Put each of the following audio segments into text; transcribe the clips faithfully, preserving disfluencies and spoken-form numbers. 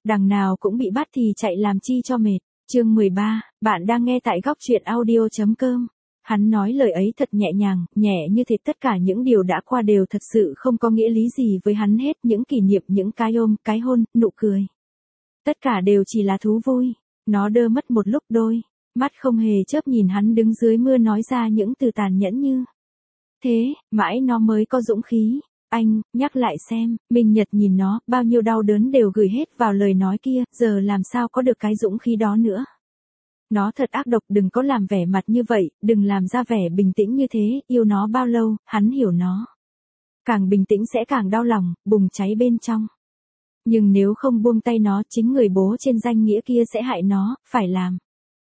đằng nào cũng bị bắt thì chạy làm chi cho mệt. Chương mười ba, bạn đang nghe tại góc truyện audio.com. Hắn nói lời ấy thật nhẹ nhàng, nhẹ như thế tất cả những điều đã qua đều thật sự không có nghĩa lý gì với hắn hết, những kỷ niệm, những cái ôm, cái hôn, nụ cười. Tất cả đều chỉ là thú vui. Nó đơ mất một lúc đôi, mắt không hề chớp nhìn hắn đứng dưới mưa nói ra những từ tàn nhẫn như thế, mãi nó mới có dũng khí. Anh, nhắc lại xem, Minh Nhật nhìn nó, bao nhiêu đau đớn đều gửi hết vào lời nói kia, giờ làm sao có được cái dũng khí đó nữa. Nó thật ác độc, đừng có làm vẻ mặt như vậy, đừng làm ra vẻ bình tĩnh như thế, yêu nó bao lâu, hắn hiểu nó. Càng bình tĩnh sẽ càng đau lòng, bùng cháy bên trong. Nhưng nếu không buông tay nó, chính người bố trên danh nghĩa kia sẽ hại nó, phải làm.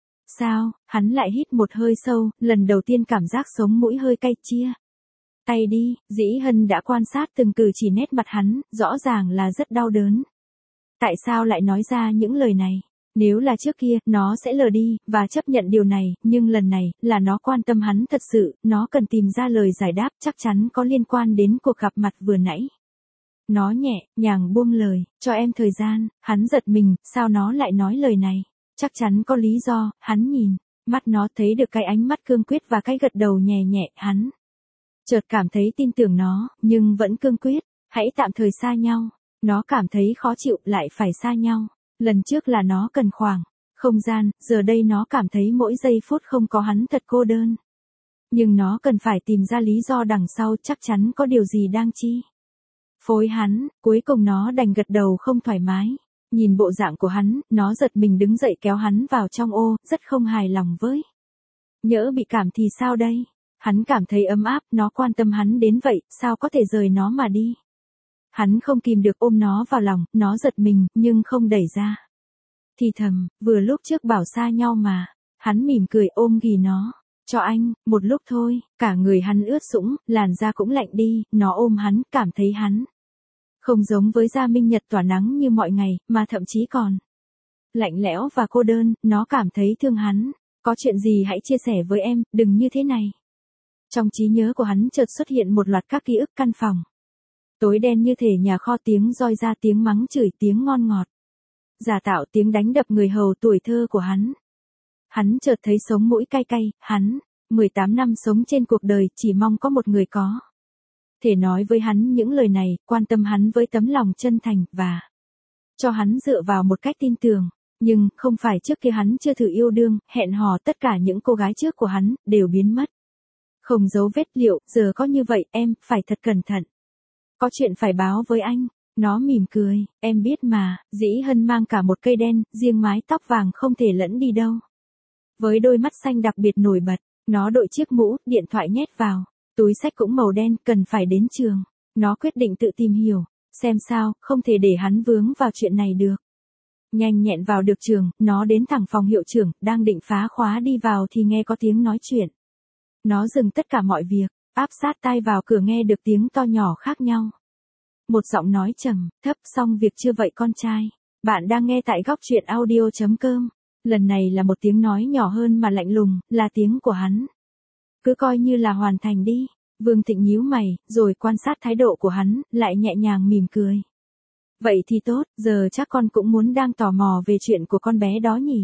Sao, hắn lại hít một hơi sâu, lần đầu tiên cảm giác sống mũi hơi cay chia. Tay đi, Dĩ Hân đã quan sát từng cử chỉ nét mặt hắn, rõ ràng là rất đau đớn. Tại sao lại nói ra những lời này? Nếu là trước kia, nó sẽ lờ đi, và chấp nhận điều này, nhưng lần này, là nó quan tâm hắn thật sự, nó cần tìm ra lời giải đáp chắc chắn có liên quan đến cuộc gặp mặt vừa nãy. Nó nhẹ, nhàng buông lời, cho em thời gian, hắn giật mình, sao nó lại nói lời này? Chắc chắn có lý do, hắn nhìn, mắt nó thấy được cái ánh mắt cương quyết và cái gật đầu nhẹ nhẹ, hắn. Chợt cảm thấy tin tưởng nó, nhưng vẫn cương quyết, hãy tạm thời xa nhau. Nó cảm thấy khó chịu, lại phải xa nhau. Lần trước là nó cần khoảng không gian, giờ đây nó cảm thấy mỗi giây phút không có hắn thật cô đơn. Nhưng nó cần phải tìm ra lý do đằng sau, chắc chắn có điều gì đang chi phối hắn, cuối cùng nó đành gật đầu không thoải mái. Nhìn bộ dạng của hắn, nó giật mình đứng dậy kéo hắn vào trong ô, rất không hài lòng với. Nhỡ bị cảm thì sao đây? Hắn cảm thấy ấm áp, nó quan tâm hắn đến vậy, sao có thể rời nó mà đi? Hắn không kìm được ôm nó vào lòng, nó giật mình, nhưng không đẩy ra. Thì thầm, vừa lúc trước bảo xa nhau mà. Hắn mỉm cười ôm ghì nó. Cho anh, một lúc thôi, cả người hắn ướt sũng, làn da cũng lạnh đi, nó ôm hắn, cảm thấy hắn. Không giống với da Minh Nhật tỏa nắng như mọi ngày, mà thậm chí còn lạnh lẽo và cô đơn, nó cảm thấy thương hắn. Có chuyện gì hãy chia sẻ với em, đừng như thế này. Trong trí nhớ của hắn chợt xuất hiện một loạt các ký ức căn phòng. Tối đen như thể nhà kho, tiếng roi ra, tiếng mắng chửi, tiếng ngon ngọt. Giả tạo tiếng đánh đập người hầu tuổi thơ của hắn. Hắn chợt thấy sống mũi cay cay, hắn, mười tám năm sống trên cuộc đời, chỉ mong có một người có thể nói với hắn những lời này, quan tâm hắn với tấm lòng chân thành, và cho hắn dựa vào một cách tin tưởng. Nhưng, không phải trước kia hắn chưa thử yêu đương, hẹn hò, tất cả những cô gái trước của hắn, đều biến mất. Không dấu vết, liệu, giờ có như vậy, em, phải thật cẩn thận. Có chuyện phải báo với anh. Nó mỉm cười, em biết mà, Dĩ Hân mang cả một cây đen, riêng mái tóc vàng không thể lẫn đi đâu. Với đôi mắt xanh đặc biệt nổi bật, nó đội chiếc mũ, điện thoại nhét vào. Túi xách cũng màu đen, cần phải đến trường. Nó quyết định tự tìm hiểu, xem sao, không thể để hắn vướng vào chuyện này được. Nhanh nhẹn vào được trường, nó đến thẳng phòng hiệu trưởng, đang định phá khóa đi vào thì nghe có tiếng nói chuyện. Nó dừng tất cả mọi việc, áp sát tai vào cửa nghe được tiếng to nhỏ khác nhau. Một giọng nói trầm, thấp, xong việc chưa vậy con trai? Bạn đang nghe tại góc truyện audio.com. Lần này là một tiếng nói nhỏ hơn mà lạnh lùng, là tiếng của hắn. Cứ coi như là hoàn thành đi. Vương Thịnh nhíu mày, rồi quan sát thái độ của hắn, lại nhẹ nhàng mỉm cười. Vậy thì tốt, giờ chắc con cũng muốn đang tò mò về chuyện của con bé đó nhỉ?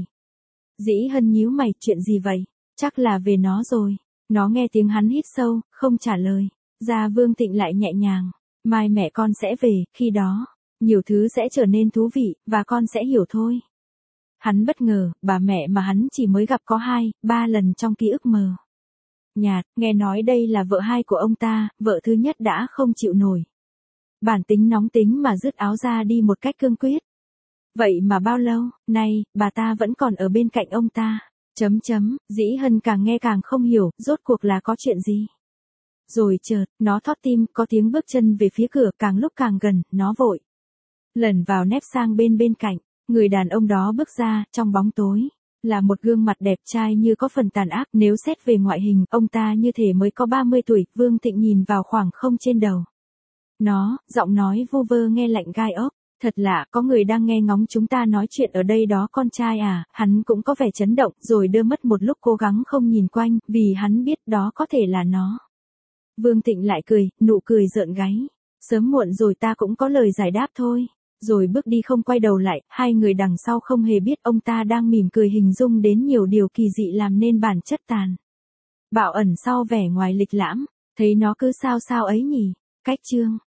Dĩ Hân nhíu mày, chuyện gì vậy? Chắc là về nó rồi. Nó nghe tiếng hắn hít sâu, không trả lời. Da Vương Thịnh lại nhẹ nhàng. Mai mẹ con sẽ về, khi đó, nhiều thứ sẽ trở nên thú vị, và con sẽ hiểu thôi. Hắn bất ngờ, bà mẹ mà hắn chỉ mới gặp có hai, ba lần trong ký ức mờ nhạt, nghe nói đây là vợ hai của ông ta, vợ thứ nhất đã không chịu nổi bản tính nóng tính mà dứt áo ra đi một cách cương quyết. Vậy mà bao lâu, nay, bà ta vẫn còn ở bên cạnh ông ta. Chấm chấm, Dĩ Hân càng nghe càng không hiểu, rốt cuộc là có chuyện gì. Rồi chợt, nó thót tim, có tiếng bước chân về phía cửa, càng lúc càng gần, nó vội lẩn vào nép sang bên bên cạnh. Người đàn ông đó bước ra, trong bóng tối, là một gương mặt đẹp trai như có phần tàn ác. Nếu xét về ngoại hình, ông ta như thể mới có ba mươi tuổi. Vương Thịnh nhìn vào khoảng không trên đầu nó, giọng nói vu vơ nghe lạnh gai ốc. Thật lạ, có người đang nghe ngóng chúng ta nói chuyện ở đây đó con trai à. Hắn cũng có vẻ chấn động, rồi đưa mất một lúc cố gắng không nhìn quanh, vì hắn biết đó có thể là nó. Vương Thịnh lại cười, nụ cười rợn gáy. Sớm muộn rồi ta cũng có lời giải đáp thôi. rồi bước đi không quay đầu lại, hai người đằng sau không hề biết ông ta đang mỉm cười hình dung đến nhiều điều kỳ dị làm nên bản chất tàn bạo ẩn sau vẻ ngoài lịch lãm, thấy nó cứ sao sao ấy nhỉ, cách chương.